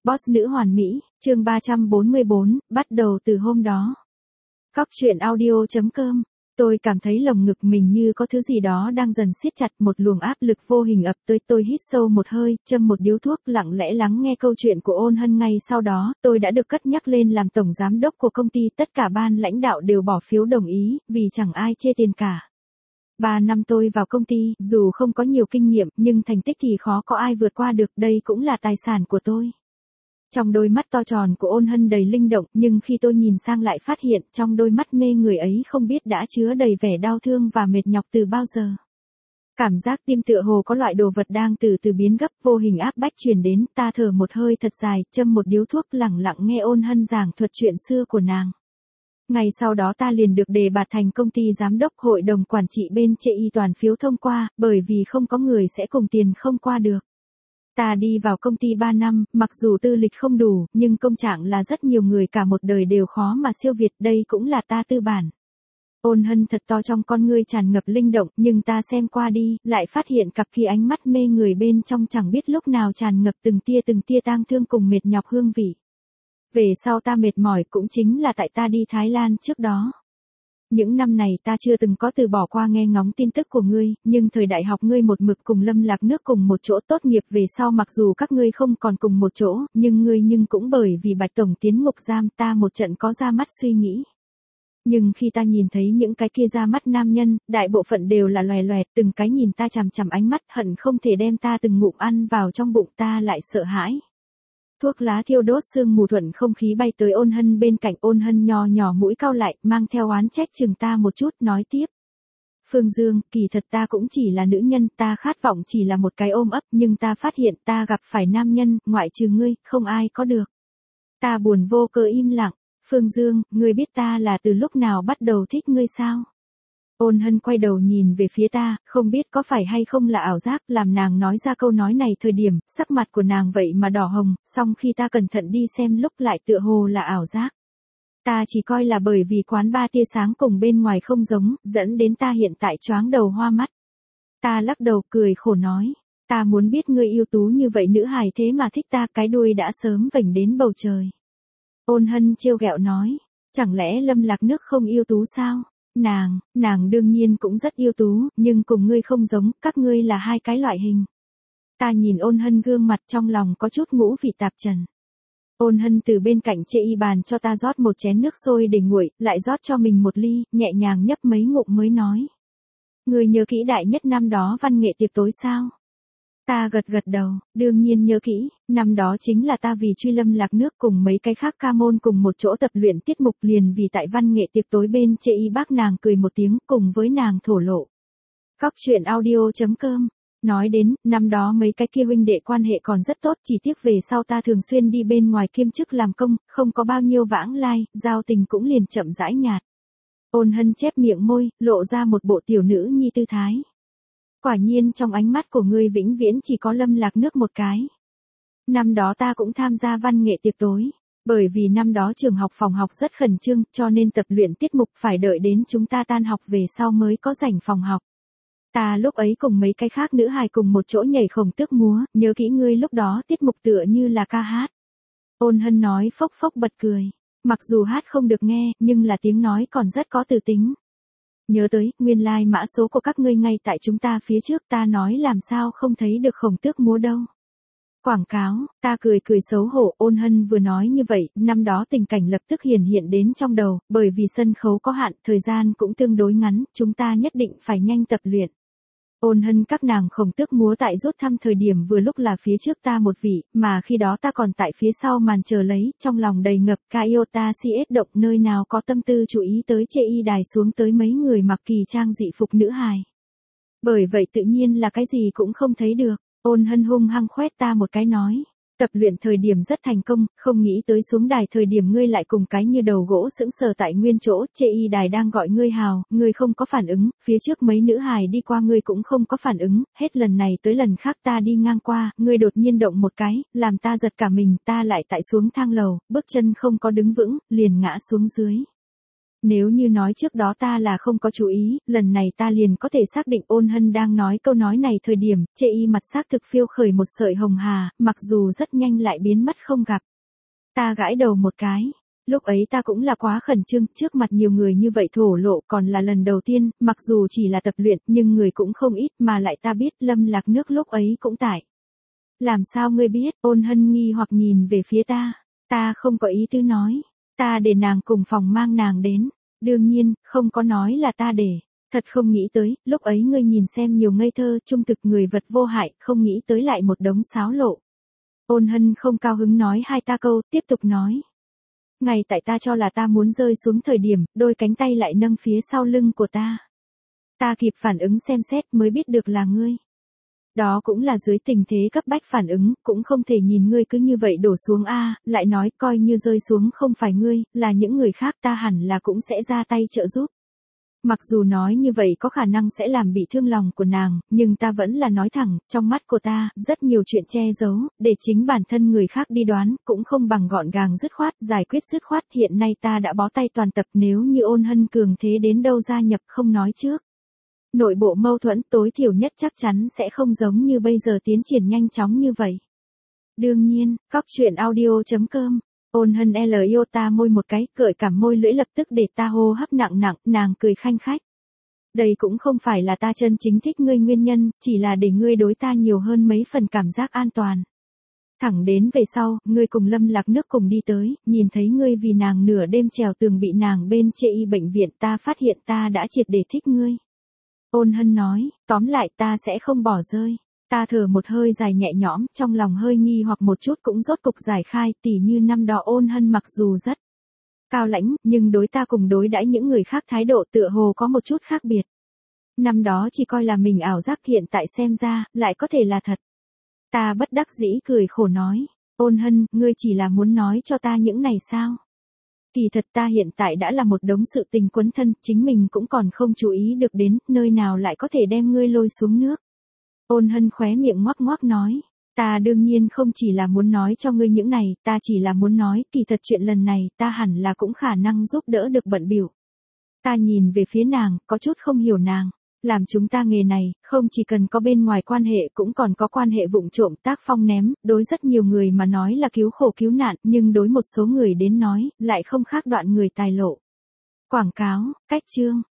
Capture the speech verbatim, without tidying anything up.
Boss nữ hoàn mỹ, chương ba trăm bốn mươi bốn, bắt đầu từ hôm đó. Cóc truyện audio chấm com. Tôi cảm thấy lồng ngực mình như có thứ gì đó đang dần siết chặt, một luồng áp lực vô hình ập tới. Tôi hít sâu một hơi, châm một điếu thuốc, lặng lẽ lắng nghe câu chuyện của Ôn Hân. Ngay sau đó, tôi đã được cất nhắc lên làm tổng giám đốc của công ty. Tất cả ban lãnh đạo đều bỏ phiếu đồng ý, vì chẳng ai chê tiền cả. Ba năm tôi vào công ty, dù không có nhiều kinh nghiệm, nhưng thành tích thì khó có ai vượt qua được. Đây cũng là tài sản của tôi. Trong đôi mắt to tròn của Ôn Hân đầy linh động, nhưng khi tôi nhìn sang lại phát hiện trong đôi mắt mê người ấy không biết đã chứa đầy vẻ đau thương và mệt nhọc từ bao giờ. Cảm giác tim tựa hồ có loại đồ vật đang từ từ biến gấp, vô hình áp bách truyền đến. Ta thở một hơi thật dài, châm một điếu thuốc, lặng lặng nghe Ôn Hân giảng thuật chuyện xưa của nàng. Ngày sau đó ta liền được đề bạt thành công ty giám đốc. Hội đồng quản trị bên chê y toàn phiếu thông qua, bởi vì không có người sẽ cùng tiền không qua được. Ta đi vào công ty ba năm, mặc dù tư lịch không đủ, nhưng công trạng là rất nhiều người cả một đời đều khó mà siêu việt. Đây cũng là ta tư bản. Ôn Hân thật to trong con ngươi tràn ngập linh động, nhưng ta xem qua đi, lại phát hiện cặp kia ánh mắt mê người bên trong chẳng biết lúc nào tràn ngập từng tia từng tia tang thương cùng mệt nhọc hương vị. Về sau ta mệt mỏi cũng chính là tại ta đi Thái Lan trước đó. Những năm này ta chưa từng có từ bỏ qua nghe ngóng tin tức của ngươi, nhưng thời đại học ngươi một mực cùng Lâm Lạc Nước cùng một chỗ. Tốt nghiệp về sau mặc dù các ngươi không còn cùng một chỗ, nhưng ngươi nhưng cũng bởi vì Bạch Tổng tiến ngục giam, ta một trận có ra mắt suy nghĩ. Nhưng khi ta nhìn thấy những cái kia ra mắt nam nhân, đại bộ phận đều là loè loẹt, từng cái nhìn ta chằm chằm ánh mắt hận không thể đem ta từng ngụm ăn vào trong bụng. Ta lại sợ hãi. Thuốc lá thiêu đốt sương mù thuận không khí bay tới Ôn Hân bên cạnh. Ôn Hân nhỏ nhỏ mũi cau lại, mang theo oán trách chừng ta một chút, nói tiếp. Phương Dương, kỳ thật ta cũng chỉ là nữ nhân, ta khát vọng chỉ là một cái ôm ấp, nhưng ta phát hiện ta gặp phải nam nhân, ngoại trừ ngươi, không ai có được. Ta buồn vô cớ im lặng. Phương Dương, ngươi biết ta là từ lúc nào bắt đầu thích ngươi sao? Ôn Hân quay đầu nhìn về phía ta, không biết có phải hay không là ảo giác. Làm nàng nói ra câu nói này thời điểm, sắc mặt của nàng vậy mà đỏ hồng, song khi ta cẩn thận đi xem lúc lại tựa hồ là ảo giác. Ta chỉ coi là bởi vì quán ba tia sáng cùng bên ngoài không giống, dẫn đến ta hiện tại choáng đầu hoa mắt. Ta lắc đầu cười khổ nói, ta muốn biết ngươi ưu tú như vậy nữ hài thế mà thích ta, cái đuôi đã sớm vểnh đến bầu trời. Ôn Hân trêu ghẹo nói, chẳng lẽ Lâm Lạc Nước không ưu tú sao? Nàng, nàng đương nhiên cũng rất ưu tú, nhưng cùng ngươi không giống, các ngươi là hai cái loại hình. Ta nhìn Ôn Hân gương mặt trong lòng có chút ngũ vị tạp trần. Ôn Hân từ bên cạnh chê y bàn cho ta rót một chén nước sôi để nguội, lại rót cho mình một ly, nhẹ nhàng nhấp mấy ngụm mới nói. Ngươi nhớ kỹ đại nhất năm đó văn nghệ tiệc tối sao? Ta gật gật đầu, đương nhiên nhớ kỹ, năm đó chính là ta vì truy Lâm Lạc Nước cùng mấy cái khác ca môn cùng một chỗ tập luyện tiết mục, liền vì tại văn nghệ tiệc tối bên chê y bác nàng cười một tiếng, cùng với nàng thổ lộ. Cóc truyện audio chấm com. Nói đến, năm đó mấy cái kia huynh đệ quan hệ còn rất tốt, chỉ tiếc về sau ta thường xuyên đi bên ngoài kiêm chức làm công, không có bao nhiêu vãng lai, giao tình cũng liền chậm rãi nhạt. Ôn Hân chép miệng môi, lộ ra một bộ tiểu nữ nhi tư thái. Quả nhiên trong ánh mắt của ngươi vĩnh viễn chỉ có Lâm Lạc Nước một cái. Năm đó ta cũng tham gia văn nghệ tiệc tối. Bởi vì năm đó trường học phòng học rất khẩn trương, cho nên tập luyện tiết mục phải đợi đến chúng ta tan học về sau mới có rảnh phòng học. Ta lúc ấy cùng mấy cái khác nữ hài cùng một chỗ nhảy khổng tước múa, nhớ kỹ ngươi lúc đó tiết mục tựa như là ca hát. Ôn Hân nói phốc phốc bật cười. Mặc dù hát không được nghe, nhưng là tiếng nói còn rất có từ tính. Nhớ tới, nguyên lai like mã số của các ngươi ngay tại chúng ta phía trước, ta nói làm sao không thấy được khổng tước múa đâu. Quảng cáo, ta cười cười xấu hổ. Ôn Hân vừa nói như vậy, năm đó tình cảnh lập tức hiển hiện đến trong đầu, bởi vì sân khấu có hạn, thời gian cũng tương đối ngắn, chúng ta nhất định phải nhanh tập luyện. Ôn Hân các nàng khổng tước múa tại rút thăm thời điểm vừa lúc là phía trước ta một vị, mà khi đó ta còn tại phía sau màn chờ lấy, trong lòng đầy ngập ca yêu ta si ết động, nơi nào có tâm tư chú ý tới chê y đài xuống tới mấy người mặc kỳ trang dị phục nữ hài. Bởi vậy tự nhiên là cái gì cũng không thấy được. Ôn Hân hung hăng khoét ta một cái nói. Tập luyện thời điểm rất thành công, không nghĩ tới xuống đài thời điểm ngươi lại cùng cái như đầu gỗ sững sờ tại nguyên chỗ, chê y đài đang gọi ngươi hào, ngươi không có phản ứng, phía trước mấy nữ hài đi qua ngươi cũng không có phản ứng, hết lần này tới lần khác ta đi ngang qua, ngươi đột nhiên động một cái, làm ta giật cả mình, ta lại tại xuống thang lầu, bước chân không có đứng vững, liền ngã xuống dưới. Nếu như nói trước đó ta là không có chú ý, lần này ta liền có thể xác định Ôn Hân đang nói câu nói này thời điểm, chê y mặt xác thực phiêu khởi một sợi hồng hà, mặc dù rất nhanh lại biến mất không gặp. Ta gãi đầu một cái. Lúc ấy ta cũng là quá khẩn trương, trước mặt nhiều người như vậy thổ lộ còn là lần đầu tiên, mặc dù chỉ là tập luyện nhưng người cũng không ít mà lại ta biết Lâm Lạc Nước lúc ấy cũng tại. Làm sao ngươi biết? Ôn Hân nghi hoặc nhìn về phía ta. Ta không có ý tứ nói. Ta để nàng cùng phòng mang nàng đến. Đương nhiên, không có nói là ta để. Thật không nghĩ tới, lúc ấy ngươi nhìn xem nhiều ngây thơ, trung thực người vật vô hại, không nghĩ tới lại một đống xáo lộ. Ôn Hân không cao hứng nói hai ta câu, tiếp tục nói. Ngày tại ta cho là ta muốn rơi xuống thời điểm, đôi cánh tay lại nâng phía sau lưng của ta. Ta kịp phản ứng xem xét mới biết được là ngươi. Đó cũng là dưới tình thế cấp bách phản ứng, cũng không thể nhìn ngươi cứ như vậy đổ xuống a, lại nói coi như rơi xuống không phải ngươi, là những người khác ta hẳn là cũng sẽ ra tay trợ giúp. Mặc dù nói như vậy có khả năng sẽ làm bị thương lòng của nàng, nhưng ta vẫn là nói thẳng, trong mắt của ta, rất nhiều chuyện che giấu, để chính bản thân người khác đi đoán, cũng không bằng gọn gàng dứt khoát, giải quyết dứt khoát, hiện nay ta đã bó tay toàn tập nếu như Ôn Hân cường thế đến đâu gia nhập không nói trước. Nội bộ mâu thuẫn tối thiểu nhất chắc chắn sẽ không giống như bây giờ tiến triển nhanh chóng như vậy. Đương nhiên, cóc truyện audio chấm com. Ôn Hân L yêu ta môi một cái, gợi cảm môi lưỡi lập tức để ta hô hấp nặng nặng, nàng cười khanh khách. Đây cũng không phải là ta chân chính thích ngươi nguyên nhân, chỉ là để ngươi đối ta nhiều hơn mấy phần cảm giác an toàn. Thẳng đến về sau, ngươi cùng Lâm Lạc Nước cùng đi tới, nhìn thấy ngươi vì nàng nửa đêm trèo tường bị nàng bên chê y bệnh viện ta phát hiện ta đã triệt để thích ngươi. Ôn Hân nói, tóm lại ta sẽ không bỏ rơi. Ta thở một hơi dài nhẹ nhõm, trong lòng hơi nghi hoặc một chút cũng rốt cục giải khai, tỉ như năm đó Ôn Hân mặc dù rất cao lãnh, nhưng đối ta cùng đối đãi những người khác thái độ tựa hồ có một chút khác biệt. Năm đó chỉ coi là mình ảo giác, hiện tại xem ra, lại có thể là thật. Ta bất đắc dĩ cười khổ nói, Ôn Hân, ngươi chỉ là muốn nói cho ta những này sao? Kỳ thật ta hiện tại đã là một đống sự tình quấn thân, chính mình cũng còn không chú ý được đến, nơi nào lại có thể đem ngươi lôi xuống nước. Ôn Hân khóe miệng ngoắc ngoắc nói, ta đương nhiên không chỉ là muốn nói cho ngươi những này, ta chỉ là muốn nói, kỳ thật chuyện lần này, ta hẳn là cũng khả năng giúp đỡ được bận biểu. Ta nhìn về phía nàng, có chút không hiểu nàng. Làm chúng ta nghề này, không chỉ cần có bên ngoài quan hệ cũng còn có quan hệ vụng trộm tác phong ném, đối rất nhiều người mà nói là cứu khổ cứu nạn, nhưng đối một số người đến nói, lại không khác đoạn người tài lộ. Quảng cáo, cách chương.